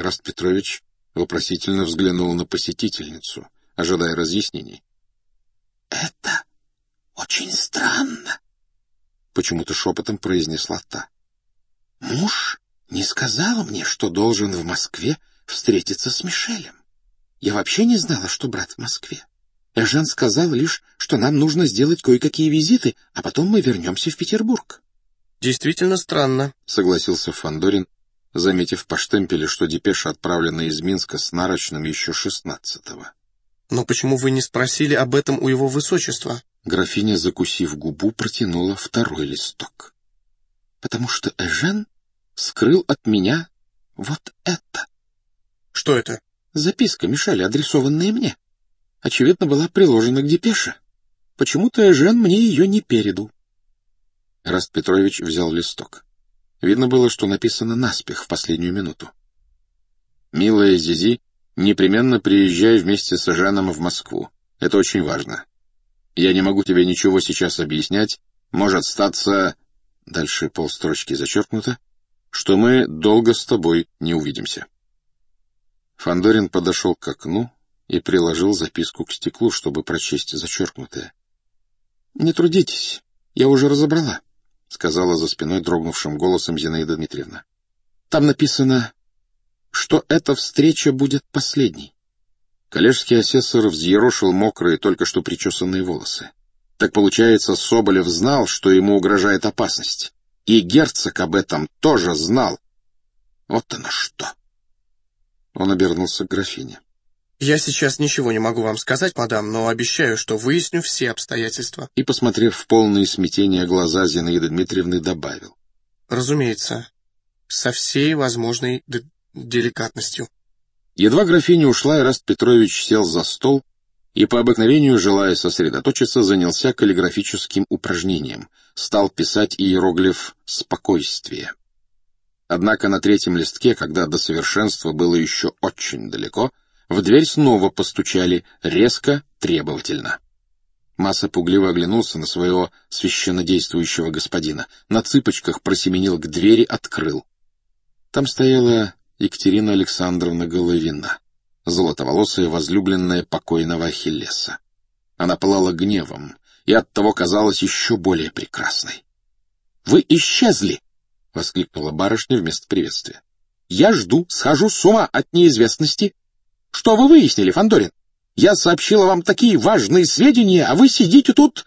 Эраст Петрович вопросительно взглянул на посетительницу, ожидая разъяснений. «Это очень странно», — почему-то шепотом произнесла та. «Муж не сказал мне, что должен в Москве встретиться с Мишелем. Я вообще не знала, что брат в Москве. Эжен сказал лишь, что нам нужно сделать кое-какие визиты, а потом мы вернемся в Петербург». «Действительно странно», — согласился Фандорин, заметив по штемпелю, что депеша отправлена из Минска с нарочным еще 16-го. «Но почему вы не спросили об этом у его высочества?» Графиня, закусив губу, протянула второй листок. «Потому что Эжен скрыл от меня вот это». «Что это?» «Записка Мишеля, адресованная мне. Очевидно, была приложена к депеше. Почему-то Эжен мне ее не передал». Эраст Петрович взял листок. Видно было, что написано наспех в последнюю минуту. «Милая Зизи, непременно приезжай вместе с Эженом в Москву. Это очень важно. Я не могу тебе ничего сейчас объяснять. Может статься...» Дальше полстрочки зачеркнуто, «что мы долго с тобой не увидимся». Фандорин подошел к окну и приложил записку к стеклу, чтобы прочесть зачеркнутое. «Не трудитесь, я уже разобрала», — сказала за спиной дрогнувшим голосом Зинаида Дмитриевна. «Там написано, что эта встреча будет последней». Коллежский асессор взъерошил мокрые, только что причесанные волосы. Так получается, Соболев знал, что ему угрожает опасность. И герцог об этом тоже знал. Вот оно что. Он обернулся к графине. «Я сейчас ничего не могу вам сказать, мадам, но обещаю, что выясню все обстоятельства». И, посмотрев в полное смятение глаза Зинаиды Дмитриевны, добавил. «Разумеется, со всей возможной деликатностью». Едва графиня ушла, Эраст Петрович сел за стол и, по обыкновению, желая сосредоточиться, занялся каллиграфическим упражнением, стал писать иероглиф «спокойствие». Однако на третьем листке, когда до совершенства было еще очень далеко, в дверь снова постучали, резко, требовательно. Масса пугливо оглянулся на своего священнодействующего господина, на цыпочках просеменил к двери, открыл. Там стояла Екатерина Александровна Головина, золотоволосая возлюбленная покойного Ахиллеса. Она пылала гневом и оттого казалась еще более прекрасной. «Вы исчезли!» — воскликнула барышня вместо приветствия. «Я жду, схожу с ума от неизвестности. Что вы выяснили, Фандорин? Я сообщила вам такие важные сведения, а вы сидите тут,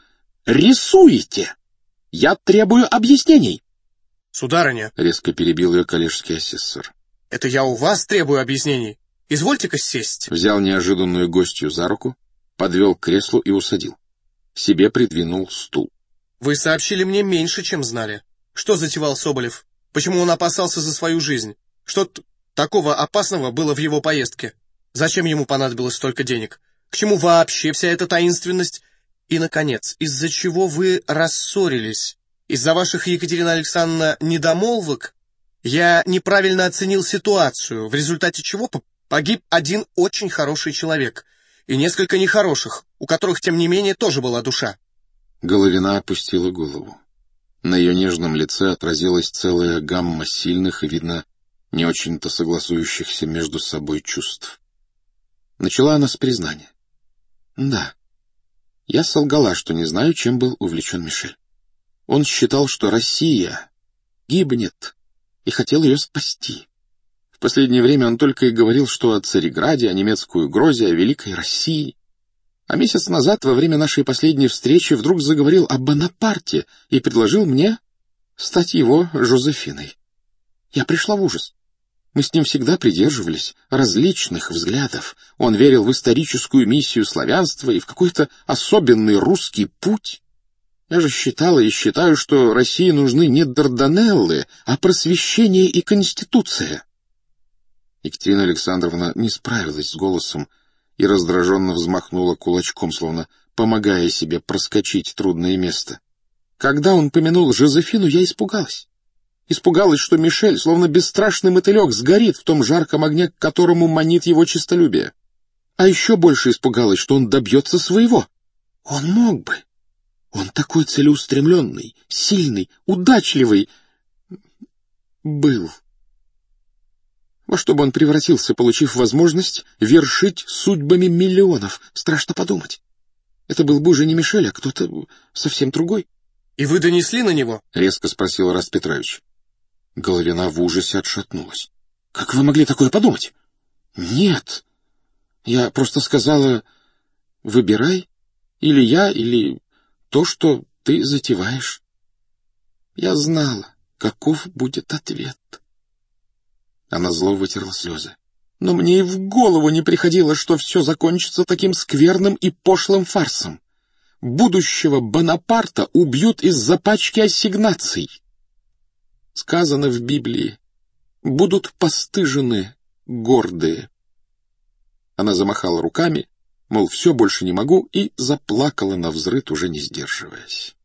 рисуете. Я требую объяснений». «Сударыня», — резко перебил ее коллежский асессор. «это я у вас требую объяснений. Извольте-ка сесть». Взял неожиданную гостью за руку, подвел к креслу и усадил. Себе придвинул стул. «Вы сообщили мне меньше, чем знали. Что затевал Соболев? Почему он опасался за свою жизнь? Что такого опасного было в его поездке? Зачем ему понадобилось столько денег? К чему вообще вся эта таинственность? И, наконец, из-за чего вы рассорились? Из-за ваших, Екатерина Александровна, недомолвок? Я неправильно оценил ситуацию, в результате чего погиб один очень хороший человек и несколько нехороших, у которых, тем не менее, тоже была душа». Головина опустила голову. На ее нежном лице отразилась целая гамма сильных и, видно, не очень-то согласующихся между собой чувств. Начала она с признания. «Да, я солгала, что не знаю, чем был увлечен Мишель. Он считал, что Россия гибнет, и хотел ее спасти. В последнее время он только и говорил, что о Цареграде, о немецкой угрозе, о великой России. А месяц назад, во время нашей последней встречи, вдруг заговорил о Бонапарте и предложил мне стать его Жозефиной. Я пришла в ужас. Мы с ним всегда придерживались различных взглядов. Он верил в историческую миссию славянства и в какой-то особенный русский путь. Я же считала и считаю, что России нужны не Дарданеллы, а просвещение и конституция». Екатерина Александровна не справилась с голосом и раздраженно взмахнула кулачком, словно помогая себе проскочить трудное место. Когда он помянул Жозефину, я испугалась. Испугалась, что Мишель, словно бесстрашный мотылек, сгорит в том жарком огне, к которому манит его честолюбие. А еще больше испугалась, что он добьется своего. Он мог бы. Он такой целеустремленный, сильный, удачливый был. Во что бы он превратился, получив возможность вершить судьбами миллионов? Страшно подумать. Это был бы уже не Мишель, а кто-то совсем другой. — И вы донесли на него? — резко спросил Ираст Петрович. Головина в ужасе отшатнулась. — Как вы могли такое подумать? — Нет. Я просто сказала: выбирай, или я, или то, что ты затеваешь. Я знала, каков будет ответ. Она зло вытерла слезы. Но мне и в голову не приходило, что все закончится таким скверным и пошлым фарсом. Будущего Бонапарта убьют из-за пачки ассигнаций. Сказано в Библии: будут постыжены гордые. Она замахала руками, мол, все, больше не могу, и заплакала навзрыд, уже не сдерживаясь.